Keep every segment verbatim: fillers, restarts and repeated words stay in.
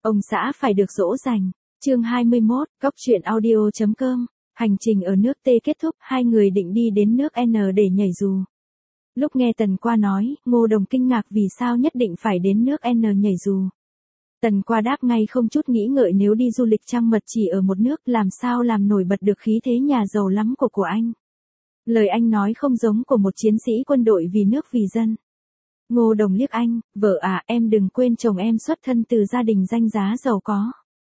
Ông xã phải được dỗ dành. Chương hai mươi mốt, Cóc truyện audio chấm com. Hành trình ở nước T kết thúc, hai người định đi đến nước N để nhảy dù. Lúc nghe Tần Qua nói, Ngô Đồng kinh ngạc vì sao nhất định phải đến nước N nhảy dù. Tần Qua đáp ngay không chút nghĩ ngợi, nếu đi du lịch trăng mật chỉ ở một nước làm sao làm nổi bật được khí thế nhà giàu lắm của của anh. Lời anh nói không giống của một chiến sĩ quân đội vì nước vì dân. Ngô Đồng liếc anh, vợ à, em đừng quên chồng em xuất thân từ gia đình danh giá giàu có.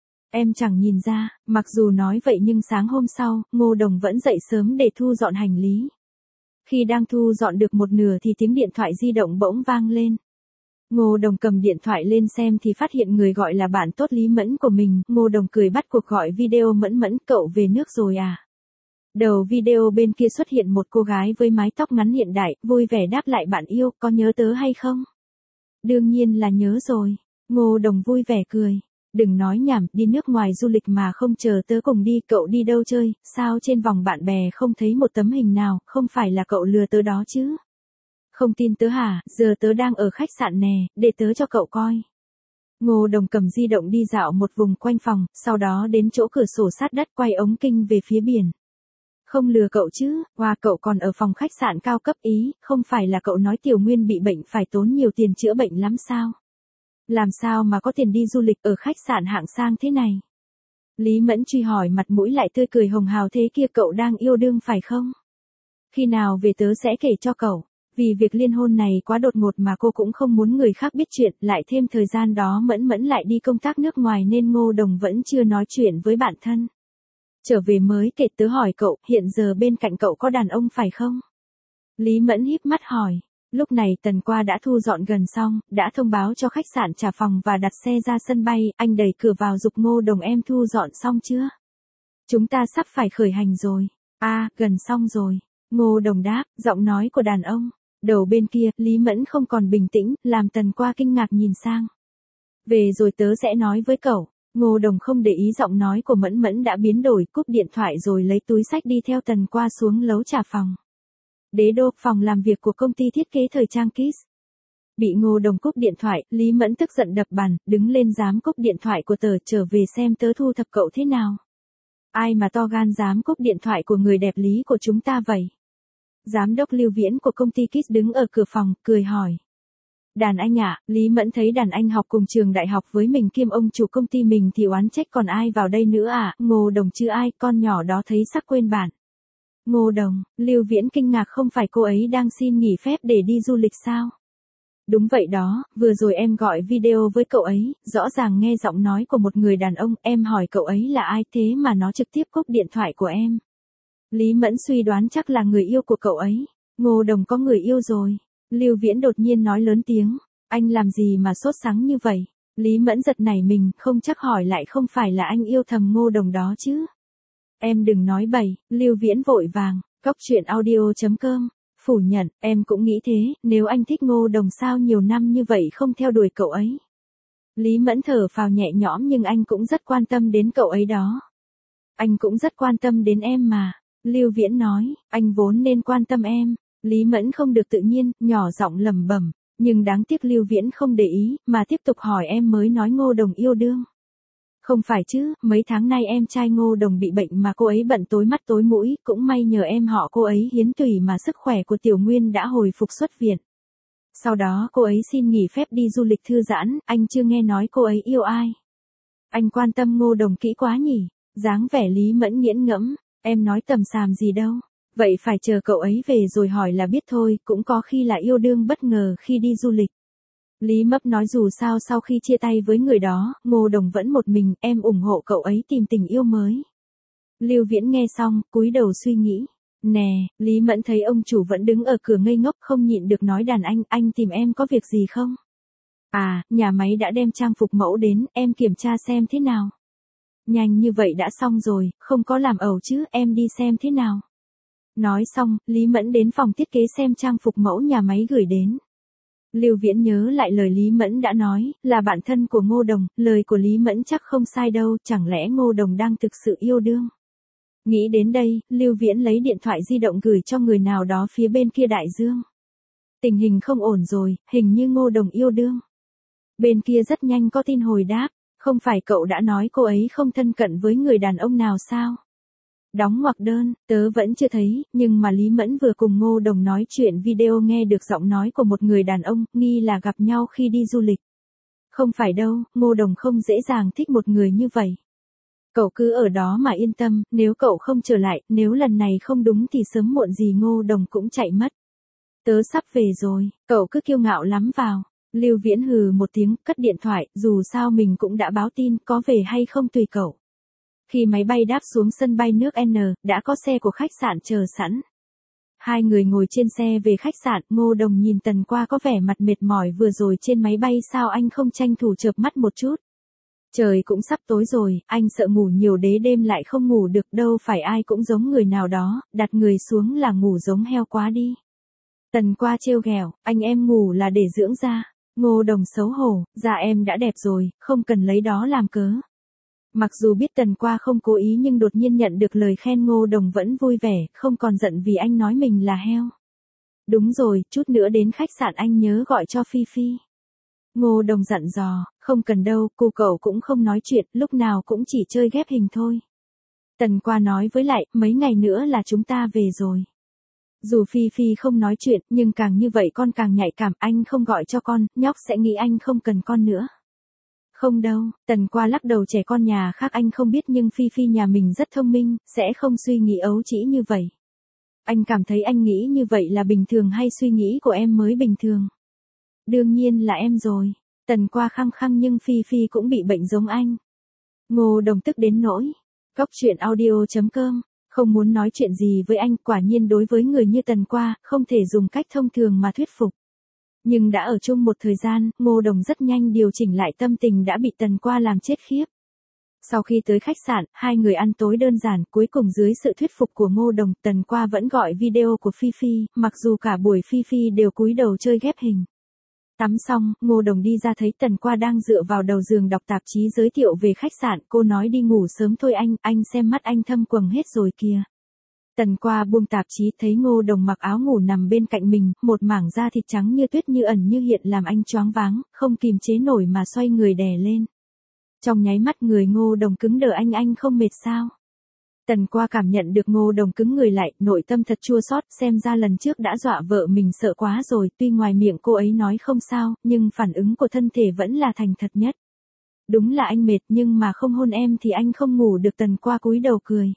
Em chẳng nhìn ra, mặc dù nói vậy nhưng sáng hôm sau, Ngô Đồng vẫn dậy sớm để thu dọn hành lý. Khi đang thu dọn được một nửa thì tiếng điện thoại di động bỗng vang lên. Ngô Đồng cầm điện thoại lên xem thì phát hiện người gọi là bạn tốt Lý Mẫn của mình. Ngô Đồng cười bắt cuộc gọi video. Mẫn Mẫn, cậu về nước rồi à? Đầu video bên kia xuất hiện một cô gái với mái tóc ngắn hiện đại, vui vẻ đáp lại, bạn yêu, có nhớ tớ hay không? Đương nhiên là nhớ rồi. Ngô Đồng vui vẻ cười. Đừng nói nhảm, đi nước ngoài du lịch mà không chờ tớ cùng đi, cậu đi đâu chơi, sao trên vòng bạn bè không thấy một tấm hình nào, không phải là cậu lừa tớ đó chứ? Không tin tớ hả, giờ tớ đang ở khách sạn nè, để tớ cho cậu coi. Ngô Đồng cầm di động đi dạo một vùng quanh phòng, sau đó đến chỗ cửa sổ sát đất quay ống kinh về phía biển. Không lừa cậu chứ, wow, cậu còn ở phòng khách sạn cao cấp ý, không phải là cậu nói Tiểu Nguyên bị bệnh phải tốn nhiều tiền chữa bệnh lắm sao? Làm sao mà có tiền đi du lịch ở khách sạn hạng sang thế này? Lý Mẫn truy hỏi, mặt mũi lại tươi cười hồng hào, thế kia cậu đang yêu đương phải không? Khi nào về tớ sẽ kể cho cậu. Vì việc liên hôn này quá đột ngột mà cô cũng không muốn người khác biết chuyện, lại thêm thời gian đó Mẫn Mẫn lại đi công tác nước ngoài nên Ngô Đồng vẫn chưa nói chuyện với bạn thân. Trở về mới kể, tớ hỏi cậu, hiện giờ bên cạnh cậu có đàn ông phải không? Lý Mẫn híp mắt hỏi. Lúc này Tần Qua đã thu dọn gần xong, đã thông báo cho khách sạn trả phòng và đặt xe ra sân bay. Anh đẩy cửa vào giục Ngô Đồng, em thu dọn xong chưa? Chúng ta sắp phải khởi hành rồi. À, gần xong rồi. Ngô Đồng đáp, giọng nói của đàn ông. Đầu bên kia, Lý Mẫn không còn bình tĩnh, làm Tần Qua kinh ngạc nhìn sang. Về rồi tớ sẽ nói với cậu. Ngô Đồng không để ý giọng nói của Mẫn Mẫn đã biến đổi, cúp điện thoại rồi lấy túi xách đi theo Tần Qua xuống lấu trà phòng. Đế đô, phòng làm việc của công ty thiết kế thời trang Kiss. Bị Ngô Đồng cúp điện thoại, Lý Mẫn tức giận đập bàn, đứng lên, dám cúp điện thoại của tớ, trở về xem tớ thu thập cậu thế nào. Ai mà to gan dám cúp điện thoại của người đẹp Lý của chúng ta vậy? Giám đốc Lưu Viễn của công ty Kiss đứng ở cửa phòng, cười hỏi. Đàn anh ạ, à, Lý Mẫn thấy đàn anh học cùng trường đại học với mình kiêm ông chủ công ty mình thì oán trách, còn ai vào đây nữa à? Ngô Đồng chứ ai, con nhỏ đó thấy sắc quên bạn. Ngô Đồng, Lưu Viễn kinh ngạc, không phải cô ấy đang xin nghỉ phép để đi du lịch sao? Đúng vậy đó, vừa rồi em gọi video với cậu ấy, rõ ràng nghe giọng nói của một người đàn ông, em hỏi cậu ấy là ai thế mà nó trực tiếp cúp điện thoại của em. Lý Mẫn suy đoán chắc là người yêu của cậu ấy. Ngô Đồng có người yêu rồi. Lưu Viễn đột nhiên nói lớn tiếng. Anh làm gì mà sốt sắng như vậy? Lý Mẫn giật nảy mình, không chắc hỏi lại, không phải là anh yêu thầm Ngô Đồng đó chứ? Em đừng nói bậy. Lưu Viễn vội vàng. Cóc truyện audio chấm com. Phủ nhận, em cũng nghĩ thế, nếu anh thích Ngô Đồng sao nhiều năm như vậy không theo đuổi cậu ấy? Lý Mẫn thở phào nhẹ nhõm, nhưng anh cũng rất quan tâm đến cậu ấy đó. Anh cũng rất quan tâm đến em mà. Lưu Viễn nói, anh vốn nên quan tâm em. Lý Mẫn không được tự nhiên, nhỏ giọng lẩm bẩm, nhưng đáng tiếc Lưu Viễn không để ý, mà tiếp tục hỏi, em mới nói Ngô Đồng yêu đương. Không phải chứ, mấy tháng nay em trai Ngô Đồng bị bệnh mà cô ấy bận tối mắt tối mũi, cũng may nhờ em họ cô ấy hiến tủy mà sức khỏe của Tiểu Nguyên đã hồi phục xuất viện. Sau đó cô ấy xin nghỉ phép đi du lịch thư giãn, anh chưa nghe nói cô ấy yêu ai. Anh quan tâm Ngô Đồng kỹ quá nhỉ? Dáng vẻ Lý Mẫn nghiễn ngẫm. Em nói tầm xàm gì đâu, vậy phải chờ cậu ấy về rồi hỏi là biết thôi, cũng có khi là yêu đương bất ngờ khi đi du lịch. Lý Mấp nói dù sao sau khi chia tay với người đó, Ngô Đồng vẫn một mình, em ủng hộ cậu ấy tìm tình yêu mới. Lưu Viễn nghe xong, cúi đầu suy nghĩ. Nè, Lý Mẫn thấy ông chủ vẫn đứng ở cửa ngây ngốc, không nhịn được nói, đàn anh, anh tìm em có việc gì không? À, nhà máy đã đem trang phục mẫu đến, em kiểm tra xem thế nào. Nhanh như vậy đã xong rồi, không có làm ẩu chứ, em đi xem thế nào. Nói xong, Lý Mẫn đến phòng thiết kế xem trang phục mẫu nhà máy gửi đến. Lưu Viễn nhớ lại lời Lý Mẫn đã nói, là bạn thân của Ngô Đồng, lời của Lý Mẫn chắc không sai đâu, chẳng lẽ Ngô Đồng đang thực sự yêu đương. Nghĩ đến đây, Lưu Viễn lấy điện thoại di động gửi cho người nào đó phía bên kia đại dương. Tình hình không ổn rồi, hình như Ngô Đồng yêu đương. Bên kia rất nhanh có tin hồi đáp. Không phải cậu đã nói cô ấy không thân cận với người đàn ông nào sao? Đóng ngoặc đơn, tớ vẫn chưa thấy, nhưng mà Lý Mẫn vừa cùng Ngô Đồng nói chuyện video nghe được giọng nói của một người đàn ông, nghi là gặp nhau khi đi du lịch. Không phải đâu, Ngô Đồng không dễ dàng thích một người như vậy. Cậu cứ ở đó mà yên tâm, nếu cậu không trở lại, nếu lần này không đúng thì sớm muộn gì Ngô Đồng cũng chạy mất. Tớ sắp về rồi, cậu cứ kiêu ngạo lắm vào. Lưu Viễn hừ một tiếng, cất điện thoại, dù sao mình cũng đã báo tin, có về hay không tùy cậu. Khi máy bay đáp xuống sân bay nước N, đã có xe của khách sạn chờ sẵn. Hai người ngồi trên xe về khách sạn, Ngô Đồng nhìn Tần Qua có vẻ mặt mệt mỏi vừa rồi trên máy bay, sao anh không tranh thủ chợp mắt một chút. Trời cũng sắp tối rồi, anh sợ ngủ nhiều đế đêm lại không ngủ được, đâu phải ai cũng giống người nào đó, đặt người xuống là ngủ giống heo quá đi. Tần Qua trêu ghẹo, anh em ngủ là để dưỡng da. Ngô Đồng xấu hổ, da em đã đẹp rồi, không cần lấy đó làm cớ. Mặc dù biết Tần Qua không cố ý nhưng đột nhiên nhận được lời khen, Ngô Đồng vẫn vui vẻ, không còn giận vì anh nói mình là heo. Đúng rồi, chút nữa đến khách sạn anh nhớ gọi cho Phi Phi. Ngô Đồng dặn dò, không cần đâu, cô cậu cũng không nói chuyện, lúc nào cũng chỉ chơi ghép hình thôi. Tần Qua nói với lại, mấy ngày nữa là chúng ta về rồi. Dù Phi Phi không nói chuyện, nhưng càng như vậy con càng nhạy cảm, anh không gọi cho con, nhóc sẽ nghĩ anh không cần con nữa. Không đâu, Tần Qua lắc đầu, trẻ con nhà khác anh không biết nhưng Phi Phi nhà mình rất thông minh, sẽ không suy nghĩ ấu trĩ như vậy. Anh cảm thấy anh nghĩ như vậy là bình thường hay suy nghĩ của em mới bình thường? Đương nhiên là em rồi. Tần Qua khăng khăng nhưng Phi Phi cũng bị bệnh giống anh. Ngô Đồng tức đến nỗi. Cóc truyện audio chấm com. Không muốn nói chuyện gì với anh, quả nhiên đối với người như Tần Qua, không thể dùng cách thông thường mà thuyết phục. Nhưng đã ở chung một thời gian, Ngô Đồng rất nhanh điều chỉnh lại tâm tình đã bị Tần Qua làm chết khiếp. Sau khi tới khách sạn, hai người ăn tối đơn giản, cuối cùng dưới sự thuyết phục của Ngô Đồng, Tần Qua vẫn gọi video của Phi Phi, mặc dù cả buổi Phi Phi đều cúi đầu chơi ghép hình. Tắm xong, Ngô Đồng đi ra thấy Tần Qua đang dựa vào đầu giường đọc tạp chí giới thiệu về khách sạn, cô nói đi ngủ sớm thôi anh, anh xem mắt anh thâm quầng hết rồi kìa. Tần Qua buông tạp chí thấy Ngô Đồng mặc áo ngủ nằm bên cạnh mình, một mảng da thịt trắng như tuyết như ẩn như hiện làm anh choáng váng, không kìm chế nổi mà xoay người đè lên. Trong nháy mắt người Ngô Đồng cứng đờ, anh anh không mệt sao? Tần Qua cảm nhận được Ngô Đồng cứng người lại, nội tâm thật chua xót, xem ra lần trước đã dọa vợ mình sợ quá rồi, tuy ngoài miệng cô ấy nói không sao, nhưng phản ứng của thân thể vẫn là thành thật nhất. Đúng là anh mệt nhưng mà không hôn em thì anh không ngủ được. Tần Qua cúi đầu cười.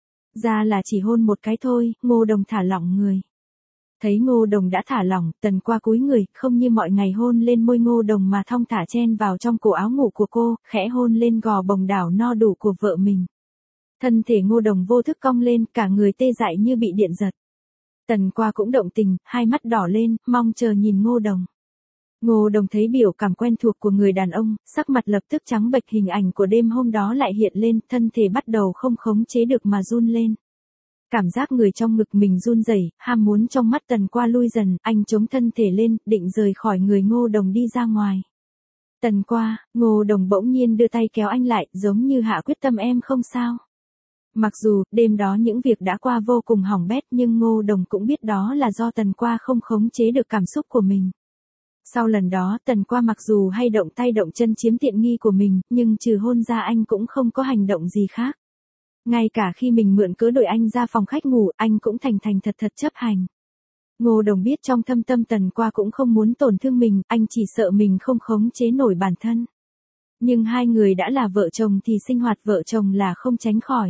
Ra là chỉ hôn một cái thôi, Ngô Đồng thả lỏng người. Thấy Ngô Đồng đã thả lỏng, Tần Qua cúi người, không như mọi ngày hôn lên môi Ngô Đồng mà thong thả chen vào trong cổ áo ngủ của cô, khẽ hôn lên gò bồng đảo no đủ của vợ mình. Thân thể Ngô Đồng vô thức cong lên, cả người tê dại như bị điện giật. Tần Qua cũng động tình, hai mắt đỏ lên, mong chờ nhìn Ngô Đồng. Ngô Đồng thấy biểu cảm quen thuộc của người đàn ông, sắc mặt lập tức trắng bệch, hình ảnh của đêm hôm đó lại hiện lên, thân thể bắt đầu không khống chế được mà run lên. Cảm giác người trong ngực mình run rẩy, ham muốn trong mắt Tần Qua lui dần, anh chống thân thể lên, định rời khỏi người Ngô Đồng đi ra ngoài. Tần Qua, Ngô Đồng bỗng nhiên đưa tay kéo anh lại, giống như hạ quyết tâm em không sao. Mặc dù, đêm đó những việc đã qua vô cùng hỏng bét nhưng Ngô Đồng cũng biết đó là do Tần Qua không khống chế được cảm xúc của mình. Sau lần đó, Tần Qua mặc dù hay động tay động chân chiếm tiện nghi của mình, nhưng trừ hôn ra anh cũng không có hành động gì khác. Ngay cả khi mình mượn cớ đuổi anh ra phòng khách ngủ, anh cũng thành thành thật thật chấp hành. Ngô Đồng biết trong thâm tâm Tần Qua cũng không muốn tổn thương mình, anh chỉ sợ mình không khống chế nổi bản thân. Nhưng hai người đã là vợ chồng thì sinh hoạt vợ chồng là không tránh khỏi.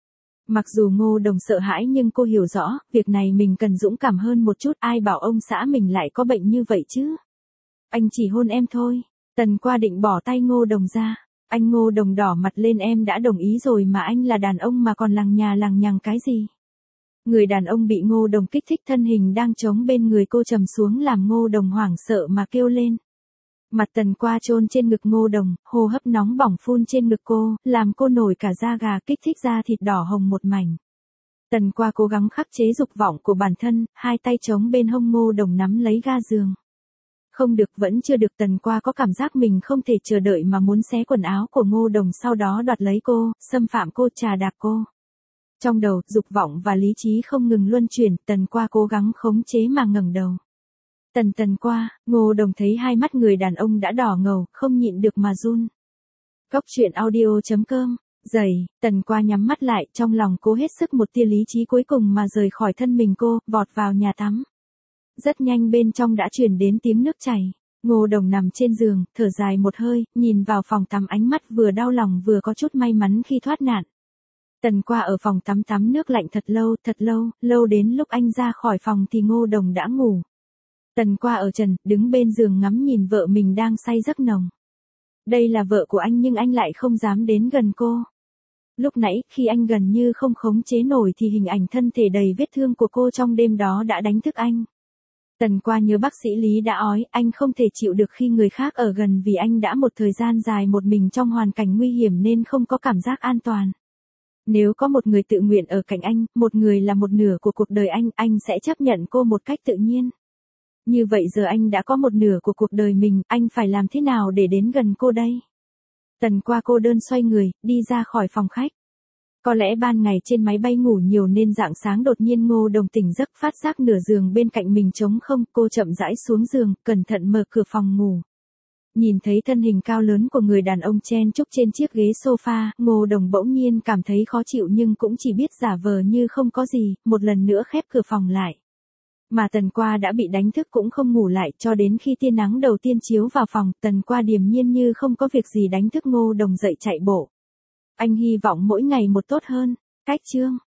Mặc dù Ngô Đồng sợ hãi nhưng cô hiểu rõ, việc này mình cần dũng cảm hơn một chút, ai bảo ông xã mình lại có bệnh như vậy chứ. Anh chỉ hôn em thôi. Tần Qua định bỏ tay Ngô Đồng ra. Anh Ngô Đồng đỏ mặt lên, em đã đồng ý rồi mà, anh là đàn ông mà còn lằng nhà lằng nhằng cái gì. Người đàn ông bị Ngô Đồng kích thích, thân hình đang chống bên người cô trầm xuống làm Ngô Đồng hoảng sợ mà kêu lên. Mặt Tần Qua chôn trên ngực Ngô Đồng, hô hấp nóng bỏng phun trên ngực cô, làm cô nổi cả da gà, kích thích da thịt đỏ hồng một mảnh. Tần Qua cố gắng khắc chế dục vọng của bản thân, hai tay chống bên hông Ngô Đồng nắm lấy ga giường. Không được, vẫn chưa được. Tần Qua có cảm giác mình không thể chờ đợi mà muốn xé quần áo của Ngô Đồng, sau đó đoạt lấy cô, xâm phạm cô, trà đạp cô. Trong đầu, dục vọng và lý trí không ngừng luân chuyển, Tần Qua cố gắng khống chế mà ngẩng đầu. Tần Tần Qua, Ngô Đồng thấy hai mắt người đàn ông đã đỏ ngầu, không nhịn được mà run. Cóc truyện audio chấm com. Dậy, Tần Qua nhắm mắt lại, trong lòng cố hết sức một tia lý trí cuối cùng mà rời khỏi thân mình cô, vọt vào nhà tắm. Rất nhanh bên trong đã truyền đến tiếng nước chảy. Ngô Đồng nằm trên giường, thở dài một hơi, nhìn vào phòng tắm ánh mắt vừa đau lòng vừa có chút may mắn khi thoát nạn. Tần Qua ở phòng tắm tắm nước lạnh thật lâu, thật lâu, lâu đến lúc anh ra khỏi phòng thì Ngô Đồng đã ngủ. Tần Qua ở trần, đứng bên giường ngắm nhìn vợ mình đang say giấc nồng. Đây là vợ của anh nhưng anh lại không dám đến gần cô. Lúc nãy, khi anh gần như không khống chế nổi thì hình ảnh thân thể đầy vết thương của cô trong đêm đó đã đánh thức anh. Tần Qua nhớ bác sĩ Lý đã nói, anh không thể chịu được khi người khác ở gần vì anh đã một thời gian dài một mình trong hoàn cảnh nguy hiểm nên không có cảm giác an toàn. Nếu có một người tự nguyện ở cạnh anh, một người là một nửa của cuộc đời anh, anh sẽ chấp nhận cô một cách tự nhiên. Như vậy giờ anh đã có một nửa của cuộc đời mình, anh phải làm thế nào để đến gần cô đây? Tần Qua cô đơn xoay người, đi ra khỏi phòng khách. Có lẽ ban ngày trên máy bay ngủ nhiều nên rạng sáng đột nhiên Ngô Đồng tỉnh giấc phát giác nửa giường bên cạnh mình trống không, cô chậm rãi xuống giường, cẩn thận mở cửa phòng ngủ. Nhìn thấy thân hình cao lớn của người đàn ông chen chúc trên chiếc ghế sofa, Ngô Đồng bỗng nhiên cảm thấy khó chịu nhưng cũng chỉ biết giả vờ như không có gì, một lần nữa khép cửa phòng lại. Mà Tần Qua đã bị đánh thức cũng không ngủ lại cho đến khi tia nắng đầu tiên chiếu vào phòng, Tần Qua điềm nhiên như không có việc gì đánh thức Ngô Đồng dậy chạy bộ. Anh hy vọng mỗi ngày một tốt hơn. Cách chương